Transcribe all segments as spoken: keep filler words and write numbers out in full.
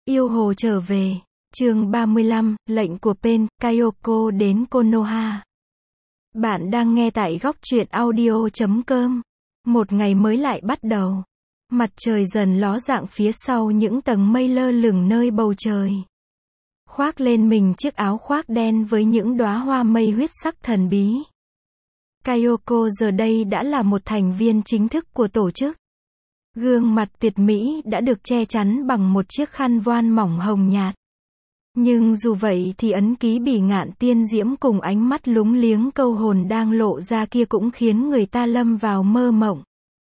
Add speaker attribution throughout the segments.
Speaker 1: Yêu hồ trở về. Chương ba mươi lăm, lệnh của Pen, Kayoko đến Konoha. Bạn đang nghe tại góc truyện audio chấm com. Một ngày mới lại bắt đầu. Mặt trời dần ló dạng phía sau những tầng mây lơ lửng nơi bầu trời. Khoác lên mình chiếc áo khoác đen với những đóa hoa mây huyết sắc thần bí. Kayoko giờ đây đã là một thành viên chính thức của tổ chức. Gương mặt tuyệt mỹ đã được che chắn bằng một chiếc khăn voan mỏng hồng nhạt. Nhưng dù vậy thì ấn ký bỉ ngạn tiên diễm cùng ánh mắt lúng liếng câu hồn đang lộ ra kia cũng khiến người ta lâm vào mơ mộng.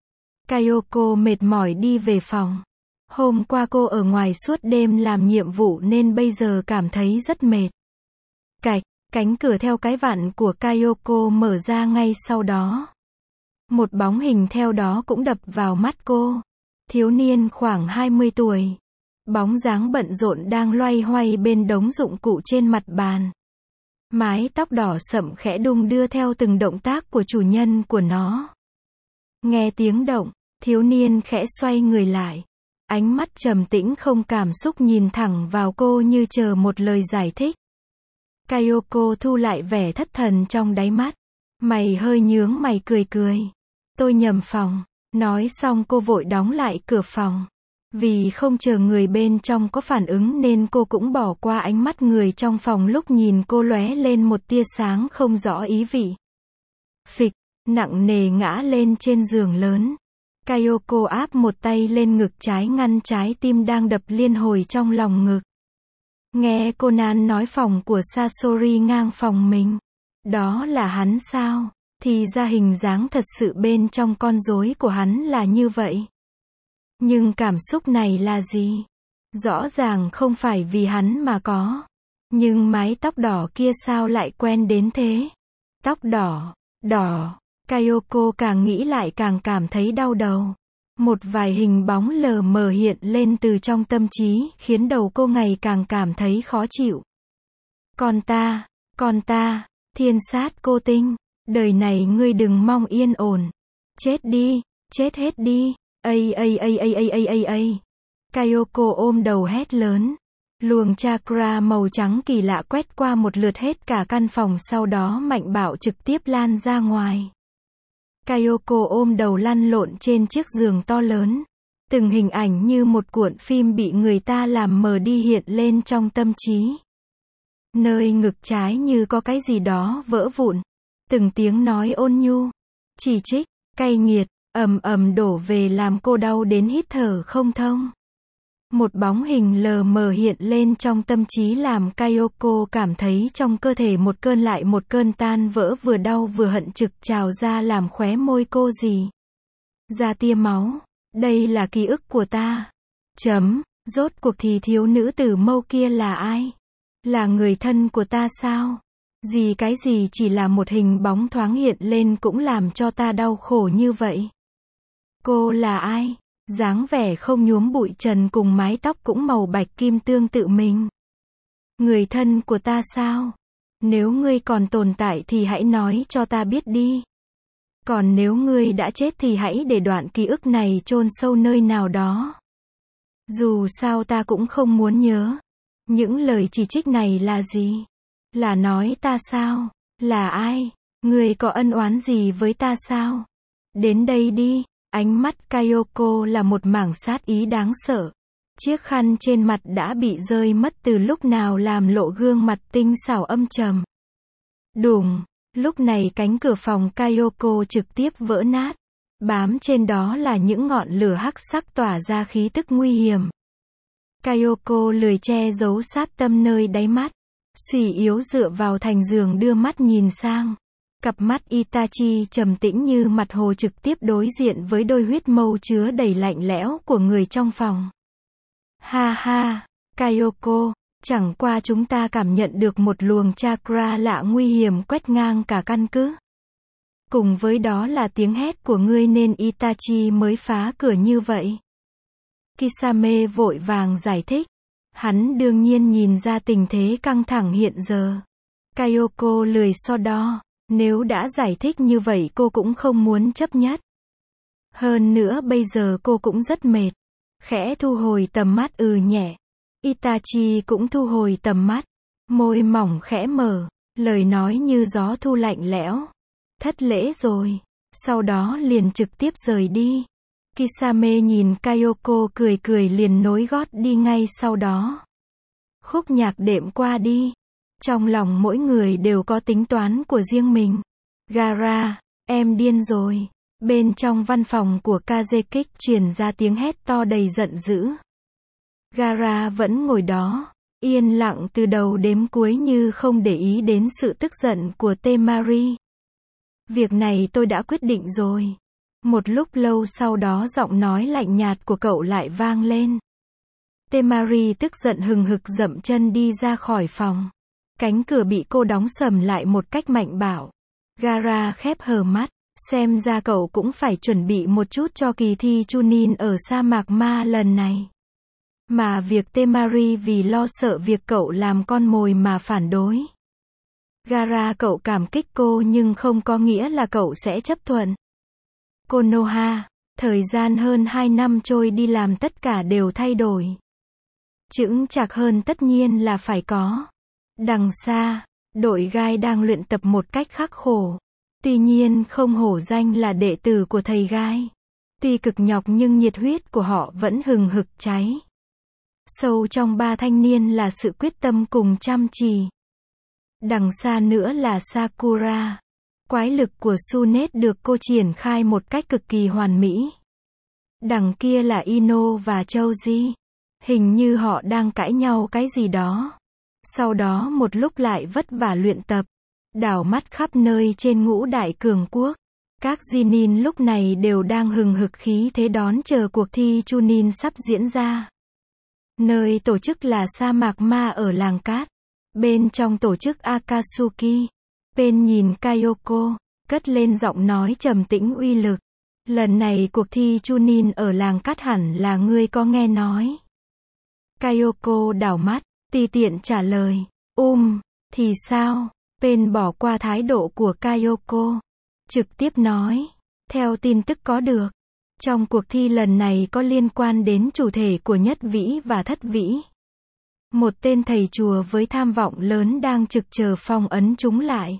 Speaker 1: Kayoko mệt mỏi đi về phòng. Hôm qua cô ở ngoài suốt đêm làm nhiệm vụ nên bây giờ cảm thấy rất mệt. Cạch, cánh cửa theo cái vặn của Kayoko mở ra ngay sau đó. Một bóng hình theo đó cũng đập vào mắt cô. Thiếu niên khoảng hai mươi tuổi. Bóng dáng bận rộn đang loay hoay bên đống dụng cụ trên mặt bàn. Mái tóc đỏ sậm khẽ đung đưa theo từng động tác của chủ nhân của nó. Nghe tiếng động, thiếu niên khẽ xoay người lại. Ánh mắt trầm tĩnh không cảm xúc nhìn thẳng vào cô như chờ một lời giải thích. Kayoko thu lại vẻ thất thần trong đáy mắt. Mày hơi nhướng mày cười cười. Tôi nhầm phòng. Nói xong cô vội đóng lại cửa phòng. Vì không chờ người bên trong có phản ứng nên cô cũng bỏ qua ánh mắt người trong phòng lúc nhìn cô lóe lên một tia sáng không rõ ý vị. Phịch, nặng nề ngã lên trên giường lớn. Kayoko áp một tay lên ngực trái ngăn trái tim đang đập liên hồi trong lòng ngực. Nghe Conan nói phòng của Sasori ngang phòng mình. Đó là hắn sao? Thì ra hình dáng thật sự bên trong con rối của hắn là như vậy. Nhưng cảm xúc này là gì? Rõ ràng không phải vì hắn mà có. Nhưng mái tóc đỏ kia sao lại quen đến thế? Tóc đỏ, đỏ. Kayoko càng nghĩ lại càng cảm thấy đau đầu. Một vài hình bóng lờ mờ hiện lên từ trong tâm trí, khiến đầu cô ngày càng cảm thấy khó chịu. Con ta, con ta, thiên sát cô tinh, đời này ngươi đừng mong yên ổn. Chết đi, chết hết đi. Ây ây ây ây ây ây ây ây. Kayoko ôm đầu hét lớn. Luồng chakra màu trắng kỳ lạ quét qua một lượt hết cả căn phòng, sau đó mạnh bạo trực tiếp lan ra ngoài. Kayoko ôm đầu lăn lộn trên chiếc giường to lớn. Từng hình ảnh như một cuộn phim bị người ta làm mờ đi hiện lên trong tâm trí. Nơi ngực trái như có cái gì đó vỡ vụn. Từng tiếng nói ôn nhu, chỉ trích, cay nghiệt, ầm ầm đổ về làm cô đau đến hít thở không thông. Một bóng hình lờ mờ hiện lên trong tâm trí làm Kayoko cảm thấy trong cơ thể một cơn lại một cơn tan vỡ, vừa đau vừa hận trực trào ra làm khóe môi cô gì ra tia máu. Đây là ký ức của ta. Chấm, rốt cuộc thì thiếu nữ tử mâu kia là ai? Là người thân của ta sao? Gì cái gì chỉ là một hình bóng thoáng hiện lên cũng làm cho ta đau khổ như vậy. Cô là ai? Dáng vẻ không nhuốm bụi trần cùng mái tóc cũng màu bạch kim tương tự mình. Người thân của ta sao? Nếu ngươi còn tồn tại thì hãy nói cho ta biết đi. Còn nếu ngươi đã chết thì hãy để đoạn ký ức này chôn sâu nơi nào đó. Dù sao ta cũng không muốn nhớ. Những lời chỉ trích này là gì? Là nói ta sao? Là ai? Ngươi có ân oán gì với ta sao? Đến đây đi. Ánh mắt Kayoko là một mảng sát ý đáng sợ. Chiếc khăn trên mặt đã bị rơi mất từ lúc nào làm lộ gương mặt tinh xảo âm trầm. Đùng, lúc này cánh cửa phòng Kayoko trực tiếp vỡ nát. Bám trên đó là những ngọn lửa hắc sắc tỏa ra khí tức nguy hiểm. Kayoko lười che giấu sát tâm nơi đáy mắt. Suy yếu dựa vào thành giường đưa mắt nhìn sang. Cặp mắt Itachi trầm tĩnh như mặt hồ trực tiếp đối diện với đôi huyết mâu chứa đầy lạnh lẽo của người trong phòng. Ha ha, Kayoko, chẳng qua chúng ta cảm nhận được một luồng chakra lạ nguy hiểm quét ngang cả căn cứ. Cùng với đó là tiếng hét của ngươi nên Itachi mới phá cửa như vậy. Kisame vội vàng giải thích. Hắn đương nhiên nhìn ra tình thế căng thẳng hiện giờ. Kayoko lười so đo. Nếu đã giải thích như vậy cô cũng không muốn chấp nhất. Hơn nữa bây giờ cô cũng rất mệt. Khẽ thu hồi tầm mắt ừ nhẹ. Itachi cũng thu hồi tầm mắt. Môi mỏng khẽ mở. Lời nói như gió thu lạnh lẽo. Thất lễ rồi. Sau đó liền trực tiếp rời đi. Kisame nhìn Kayoko cười cười liền nối gót đi ngay sau đó. Khúc nhạc đệm qua đi. Trong lòng mỗi người đều có tính toán của riêng mình. Gaara, em điên rồi. Bên trong văn phòng của Kazekik truyền ra tiếng hét to đầy giận dữ. Gaara vẫn ngồi đó, yên lặng từ đầu đến cuối như không để ý đến sự tức giận của Temari. Việc này tôi đã quyết định rồi. Một lúc lâu sau đó giọng nói lạnh nhạt của cậu lại vang lên. Temari tức giận hừng hực dậm chân đi ra khỏi phòng. Cánh cửa bị cô đóng sầm lại một cách mạnh bạo. Gaara khép hờ mắt. Xem ra cậu cũng phải chuẩn bị một chút cho kỳ thi Chunin ở sa mạc ma lần này. Mà việc Temari vì lo sợ việc cậu làm con mồi mà phản đối. Gaara, cậu cảm kích cô nhưng không có nghĩa là cậu sẽ chấp thuận. Konoha, thời gian hơn hai năm trôi đi làm tất cả đều thay đổi. Chững chạc hơn tất nhiên là phải có. Đằng xa, đội gai đang luyện tập một cách khắc khổ. Tuy nhiên không hổ danh là đệ tử của thầy gai. Tuy cực nhọc nhưng nhiệt huyết của họ vẫn hừng hực cháy. Sâu trong ba thanh niên là sự quyết tâm cùng chăm chỉ. Đằng xa nữa là Sakura. Quái lực của Tsunet được cô triển khai một cách cực kỳ hoàn mỹ. Đằng kia là Ino và Choji. Hình như họ đang cãi nhau cái gì đó. Sau đó một lúc lại vất vả luyện tập. Đảo mắt khắp nơi trên ngũ đại cường quốc. Các Genin lúc này đều đang hừng hực khí thế đón chờ cuộc thi Chunin sắp diễn ra. Nơi tổ chức là sa mạc ma ở làng cát. Bên trong tổ chức Akatsuki. Pen nhìn Kayoko, cất lên giọng nói trầm tĩnh uy lực. Lần này cuộc thi Chunin ở làng cát hẳn là ngươi có nghe nói. Kayoko đảo mắt, tùy tiện trả lời. Um, thì sao? Pen bỏ qua thái độ của Kayoko. Trực tiếp nói. Theo tin tức có được. Trong cuộc thi lần này có liên quan đến chủ thể của nhất vĩ và thất vĩ. Một tên thầy chùa với tham vọng lớn đang trực chờ phong ấn chúng lại.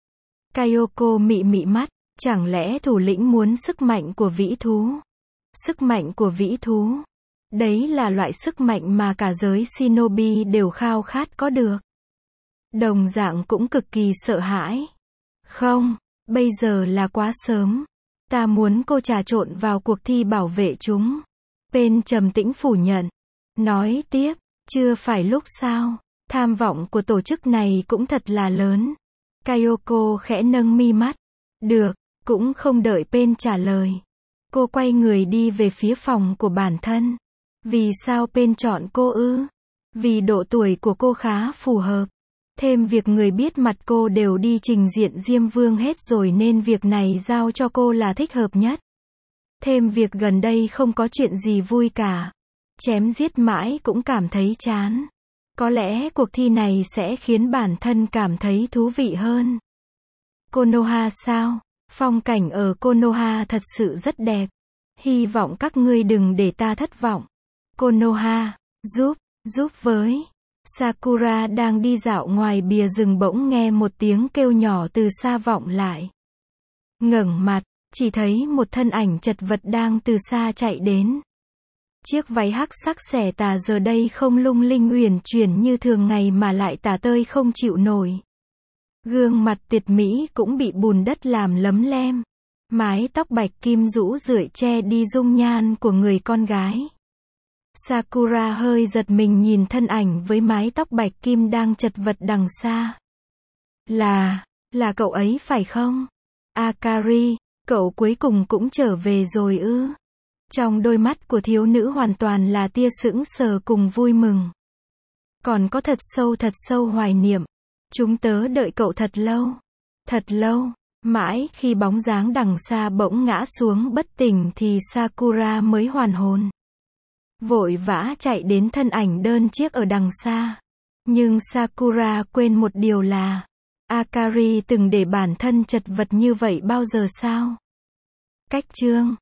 Speaker 1: Kayoko mị mị mắt. Chẳng lẽ thủ lĩnh muốn sức mạnh của vĩ thú? Sức mạnh của vĩ thú. Đấy là loại sức mạnh mà cả giới shinobi đều khao khát có được. Đồng dạng cũng cực kỳ sợ hãi. Không, bây giờ là quá sớm. Ta muốn cô trà trộn vào cuộc thi bảo vệ chúng. Pen trầm tĩnh phủ nhận. Nói tiếp, chưa phải lúc sao. Tham vọng của tổ chức này cũng thật là lớn. Kayoko khẽ nâng mi mắt. Được, cũng không đợi Pen trả lời. Cô quay người đi về phía phòng của bản thân. Vì sao Pen chọn cô ư? Vì độ tuổi của cô khá phù hợp. Thêm việc người biết mặt cô đều đi trình diện Diêm Vương hết rồi nên việc này giao cho cô là thích hợp nhất. Thêm việc gần đây không có chuyện gì vui cả. Chém giết mãi cũng cảm thấy chán. Có lẽ cuộc thi này sẽ khiến bản thân cảm thấy thú vị hơn. Konoha sao? Phong cảnh ở Konoha thật sự rất đẹp. Hy vọng các ngươi đừng để ta thất vọng. Konoha, giúp, giúp với. Sakura đang đi dạo ngoài bìa rừng bỗng nghe một tiếng kêu nhỏ từ xa vọng lại. Ngẩng mặt, chỉ thấy một thân ảnh chật vật đang từ xa chạy đến. Chiếc váy hắc sắc xẻ tà giờ đây không lung linh uyển chuyển như thường ngày mà lại tả tơi không chịu nổi. Gương mặt tuyệt mỹ cũng bị bùn đất làm lấm lem. Mái tóc bạch kim rũ rượi che đi dung nhan của người con gái. Sakura hơi giật mình nhìn thân ảnh với mái tóc bạch kim đang chật vật đằng xa. Là, là cậu ấy phải không? Akari, cậu cuối cùng cũng trở về rồi ư? Trong đôi mắt của thiếu nữ hoàn toàn là tia sững sờ cùng vui mừng. Còn có thật sâu thật sâu hoài niệm. Chúng tớ đợi cậu thật lâu. Thật lâu, mãi khi bóng dáng đằng xa bỗng ngã xuống bất tỉnh thì Sakura mới hoàn hồn. Vội vã chạy đến thân ảnh đơn chiếc ở đằng xa. Nhưng Sakura quên một điều là Akari từng để bản thân chật vật như vậy bao giờ sao? Cách chương